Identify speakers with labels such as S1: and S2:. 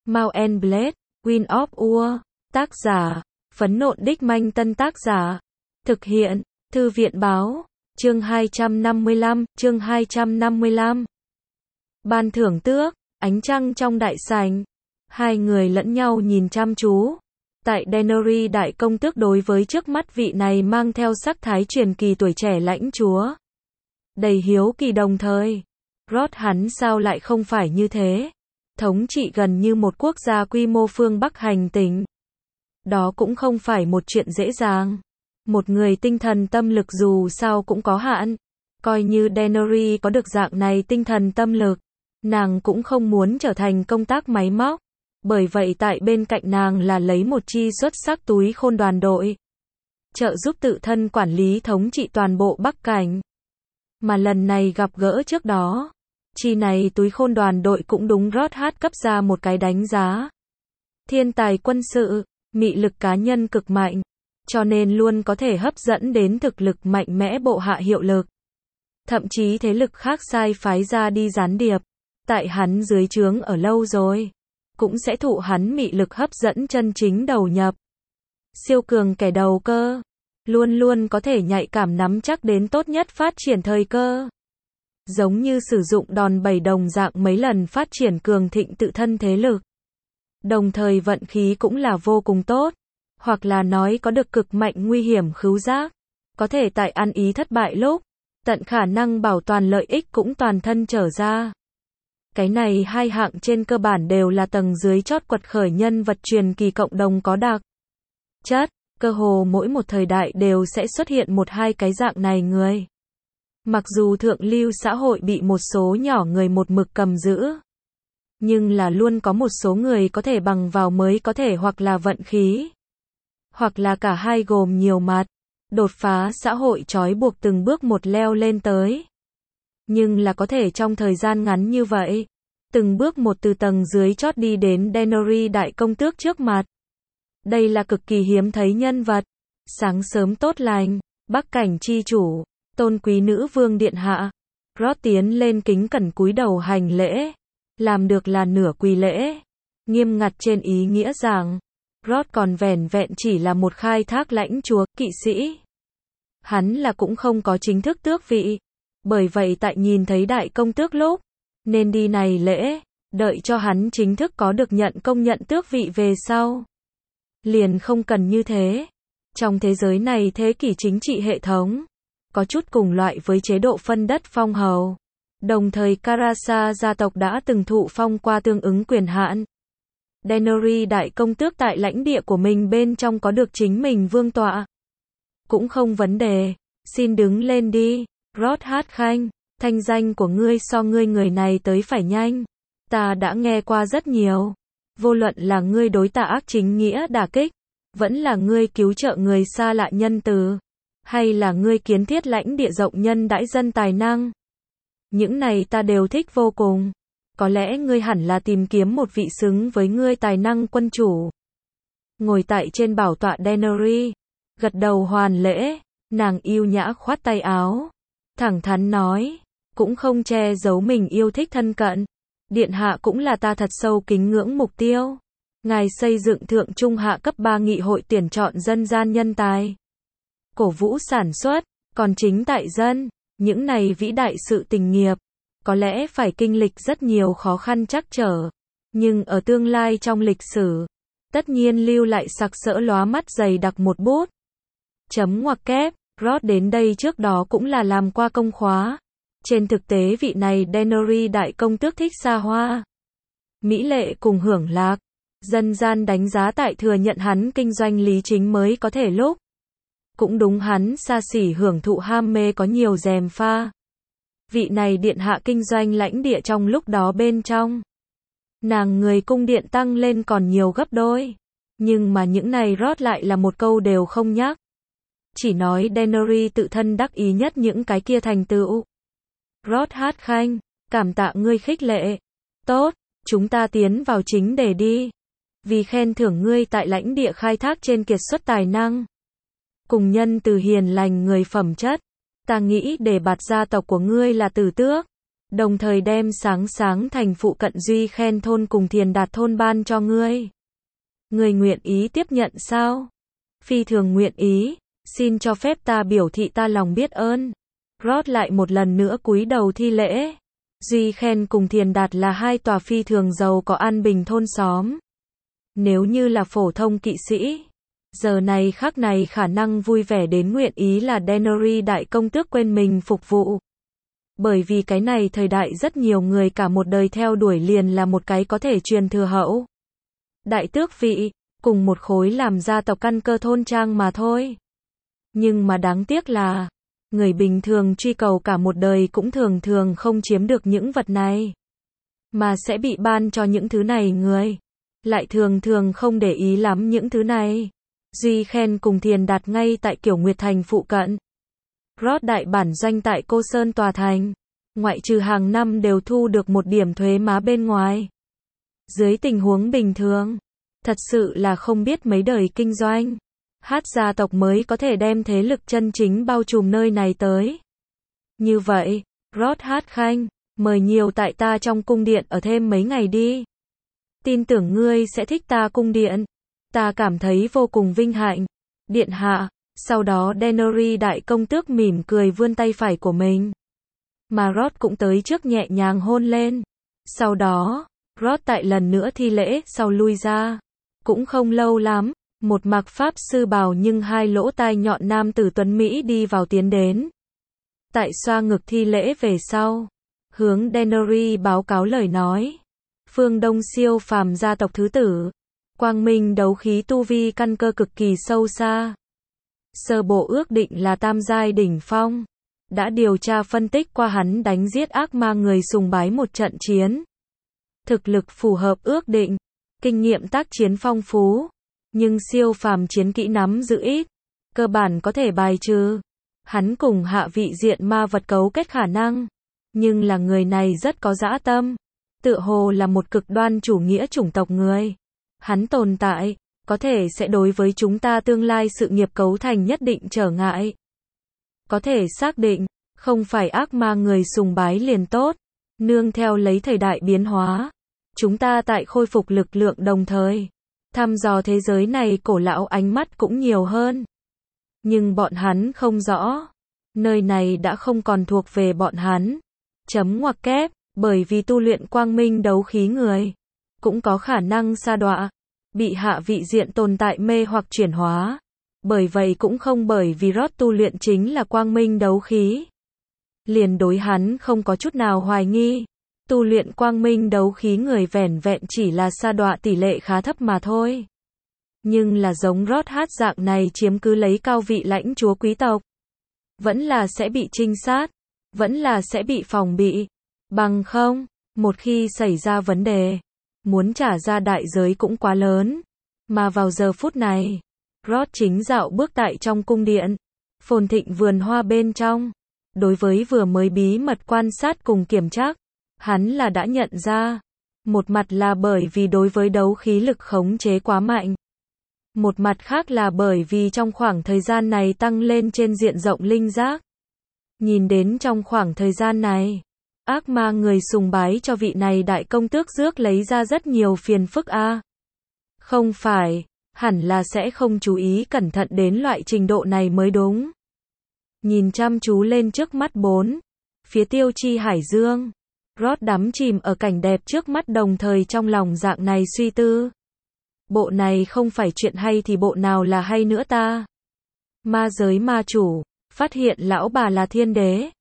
S1: Mount and Blade, Wind of War. Tác giả, Phấn Nộn Đích Manh. Tân tác giả, thực hiện, Thư viện Báo. Chương 255, chương 255. Ban thưởng tước, ánh trăng trong đại sảnh. Hai người lẫn nhau nhìn chăm chú. Tại Dennery đại công tước đối với trước mắt vị này mang theo sắc thái truyền kỳ tuổi trẻ lãnh chúa. Đầy hiếu kỳ đồng thời. Rod hắn sao lại không phải như thế? Thống trị gần như một quốc gia quy mô phương Bắc hành tinh. Đó cũng không phải một chuyện dễ dàng. Một người tinh thần tâm lực dù sao cũng có hạn. Coi như Dennery có được dạng này tinh thần tâm lực, nàng cũng không muốn trở thành công tác máy móc. Bởi vậy tại bên cạnh nàng là lấy một chi xuất sắc túi khôn đoàn đội. Trợ giúp tự thân quản lý thống trị toàn bộ Bắc Cảnh. Mà lần này gặp gỡ trước đó, chi này túi khôn đoàn đội cũng đúng Rod Hát cấp ra một cái đánh giá. Thiên tài quân sự, mị lực cá nhân cực mạnh, cho nên luôn có thể hấp dẫn đến thực lực mạnh mẽ bộ hạ hiệu lực. Thậm chí thế lực khác sai phái ra đi gián điệp, tại hắn dưới trướng ở lâu rồi, cũng sẽ thụ hắn mị lực hấp dẫn chân chính đầu nhập. Siêu cường kẻ đầu cơ, luôn luôn có thể nhạy cảm nắm chắc đến tốt nhất phát triển thời cơ. Giống như sử dụng đòn bẩy đồng dạng mấy lần phát triển cường thịnh tự thân thế lực. Đồng thời vận khí cũng là vô cùng tốt, hoặc là nói có được cực mạnh nguy hiểm khứu giác, có thể tại ăn ý thất bại lúc, tận khả năng bảo toàn lợi ích cũng toàn thân trở ra. Cái này hai hạng trên cơ bản đều là tầng dưới chót quật khởi nhân vật truyền kỳ cộng đồng có đặc chất, cơ hồ mỗi một thời đại đều sẽ xuất hiện một hai cái dạng này người. Mặc dù thượng lưu xã hội bị một số nhỏ người một mực cầm giữ, nhưng là luôn có một số người có thể bằng vào mới có thể hoặc là vận khí, hoặc là cả hai gồm nhiều mặt, đột phá xã hội trói buộc từng bước một leo lên tới. Nhưng là có thể trong thời gian ngắn như vậy, từng bước một từ tầng dưới chót đi đến Dennery đại công tước trước mặt. Đây là cực kỳ hiếm thấy nhân vật. Sáng sớm tốt lành, Bắc Cảnh chi chủ, tôn quý nữ vương điện hạ. Rod tiến lên kính cẩn cúi đầu hành lễ, làm được là nửa quỳ lễ, nghiêm ngặt trên ý nghĩa rằng, Rod còn vẻn vẹn chỉ là một khai thác lãnh chúa, kỵ sĩ. Hắn là cũng không có chính thức tước vị. Bởi vậy tại nhìn thấy đại công tước lúc, nên đi này lễ, đợi cho hắn chính thức có được nhận công nhận tước vị về sau. Liền không cần như thế. Trong thế giới này thế kỷ chính trị hệ thống, có chút cùng loại với chế độ phân đất phong hầu. Đồng thời Karasa gia tộc đã từng thụ phong qua tương ứng quyền hạn. Dennery đại công tước tại lãnh địa của mình bên trong có được chính mình vương tọa. Cũng không vấn đề, xin đứng lên đi. Rod Hát khanh, thanh danh của ngươi so ngươi người này tới phải nhanh. Ta đã nghe qua rất nhiều. Vô luận là ngươi đối tà ác chính nghĩa đả kích, vẫn là ngươi cứu trợ người xa lạ nhân từ, hay là ngươi kiến thiết lãnh địa rộng nhân đãi dân tài năng. Những này ta đều thích vô cùng. Có lẽ ngươi hẳn là tìm kiếm một vị xứng với ngươi tài năng quân chủ. Ngồi tại trên bảo tọa Dennery, gật đầu hoàn lễ, nàng yêu nhã khoát tay áo. Thẳng thắn nói, cũng không che giấu mình yêu thích thân cận. Điện hạ cũng là ta thật sâu kính ngưỡng mục tiêu. Ngài xây dựng thượng trung hạ cấp 3 nghị hội tuyển chọn dân gian nhân tài, cổ vũ sản xuất, còn chính tại dân, những này vĩ đại sự tình nghiệp, có lẽ phải kinh lịch rất nhiều khó khăn trắc trở, nhưng ở tương lai trong lịch sử, tất nhiên lưu lại sặc sỡ lóa mắt dày đặc một bút. Chấm ngoặc kép. Rod đến đây trước đó cũng là làm qua công khóa. Trên thực tế vị này Dennery đại công tước thích xa hoa, mỹ lệ cùng hưởng lạc. Dân gian đánh giá tại thừa nhận hắn kinh doanh lý chính mới có thể lúc. Cũng đúng hắn xa xỉ hưởng thụ ham mê có nhiều gièm pha. Vị này điện hạ kinh doanh lãnh địa trong lúc đó bên trong. Nàng người cung điện tăng lên còn nhiều gấp đôi. Nhưng mà những này Rod lại là một câu đều không nhắc. Chỉ nói Dennery tự thân đắc ý nhất những cái kia thành tựu. Rod Hát khanh, cảm tạ ngươi khích lệ. Tốt, chúng ta tiến vào chính đề đi. Vì khen thưởng ngươi tại lãnh địa khai thác trên kiệt xuất tài năng, cùng nhân từ hiền lành người phẩm chất, ta nghĩ đề bạt gia tộc của ngươi là tử tước. đồng thời đem Sáng Sáng thành phụ cận Duy Khen thôn cùng Thiền Đạt thôn ban cho ngươi. Ngươi nguyện ý tiếp nhận sao? Phi thường nguyện ý, xin cho phép ta biểu thị ta lòng biết ơn. Rod lại một lần nữa cúi đầu thi lễ. Duy Khen cùng Thiền Đạt là hai tòa phi thường giàu có an bình thôn xóm. Nếu như là phổ thông kỵ sĩ, giờ này khắc này khả năng vui vẻ đến nguyện ý là Dennery đại công tước quên mình phục vụ. Bởi vì cái này thời đại rất nhiều người cả một đời theo đuổi liền là một cái có thể truyền thừa hậu đại tước vị, cùng một khối làm gia tộc căn cơ thôn trang mà thôi. Nhưng mà đáng tiếc là, người bình thường truy cầu cả một đời cũng thường thường không chiếm được những vật này, mà sẽ bị ban cho những thứ này người, lại thường thường không để ý lắm những thứ này. Duy Khen cùng Thiền Đạt ngay tại Kiểu Nguyệt Thành phụ cận. Rod đại bản doanh tại Cô Sơn tòa thành, ngoại trừ hàng năm đều thu được một điểm thuế má bên ngoài. Dưới tình huống bình thường, thật sự là không biết mấy đời kinh doanh, hát gia tộc mới có thể đem thế lực chân chính bao trùm nơi này tới. Như vậy, Rod hát khanh, mời nhiều tại ta trong cung điện ở thêm mấy ngày đi. Tin tưởng ngươi sẽ thích ta cung điện. Ta cảm thấy vô cùng vinh hạnh. Điện hạ. Sau đó Dennery đại công tước mỉm cười vươn tay phải của mình. Mà Rod cũng tới trước nhẹ nhàng hôn lên. Sau đó, Rod tại lần nữa thi lễ sau lui ra. Cũng không lâu lắm, một mặc pháp sư bào nhưng hai lỗ tai nhọn nam tử tuấn Mỹ đi vào tiến đến. Tại xoa ngực thi lễ về sau, hướng Dennery báo cáo lời nói. Phương Đông siêu phàm gia tộc thứ tử. Quang minh đấu khí tu vi căn cơ cực kỳ sâu xa. Sơ bộ ước định là tam giai đỉnh phong. Đã điều tra phân tích qua hắn đánh giết ác ma người sùng bái một trận chiến. Thực lực phù hợp ước định. Kinh nghiệm tác chiến phong phú. Nhưng siêu phàm chiến kỹ nắm giữ ít. Cơ bản có thể bài trừ. Hắn cùng hạ vị diện ma vật cấu kết khả năng. Nhưng là người này rất có dã tâm. Tựa hồ là một cực đoan chủ nghĩa chủng tộc người. Hắn tồn tại, có thể sẽ đối với chúng ta tương lai sự nghiệp cấu thành nhất định trở ngại. Có thể xác định, không phải ác ma người sùng bái liền tốt. Nương theo lấy thời đại biến hóa. Chúng ta tại khôi phục lực lượng đồng thời. Thăm dò thế giới này cổ lão ánh mắt cũng nhiều hơn. Nhưng bọn hắn không rõ. Nơi này đã không còn thuộc về bọn hắn. Chấm ngoặc kép, bởi vì tu luyện quang minh đấu khí người. Cũng có khả năng sa đọa. Bị hạ vị diện tồn tại mê hoặc chuyển hóa. Bởi vậy cũng không bởi vì Rod tu luyện chính là quang minh đấu khí. Liền đối hắn không có chút nào hoài nghi. Tu luyện quang minh đấu khí người vẻn vẹn chỉ là sa đọa tỷ lệ khá thấp mà thôi. Nhưng là giống Rod hát dạng này chiếm cứ lấy cao vị lãnh chúa quý tộc. Vẫn là sẽ bị trinh sát. Vẫn là sẽ bị phòng bị. Bằng không, một khi xảy ra vấn đề, muốn trả ra đại giới cũng quá lớn. Mà vào giờ phút này, Rod chính dạo bước tại trong cung điện, phồn thịnh vườn hoa bên trong. Đối với vừa mới bí mật quan sát cùng kiểm tra, hắn là đã nhận ra. Một mặt là bởi vì đối với đấu khí lực khống chế quá mạnh. Một mặt khác là bởi vì trong khoảng thời gian này tăng lên trên diện rộng linh giác. Nhìn đến trong khoảng thời gian này, ác ma người sùng bái cho vị này đại công tước rước lấy ra rất nhiều phiền phức a. Không phải, hẳn là sẽ không chú ý cẩn thận đến loại trình độ này mới đúng. Nhìn chăm chú lên trước mắt phía tiêu chi hải dương. Rod đắm chìm ở cảnh đẹp trước mắt đồng thời trong lòng dạng này suy tư. Bộ này không phải chuyện hay thì bộ nào là hay nữa ta? Ma giới ma chủ, phát hiện lão bà là thiên đế.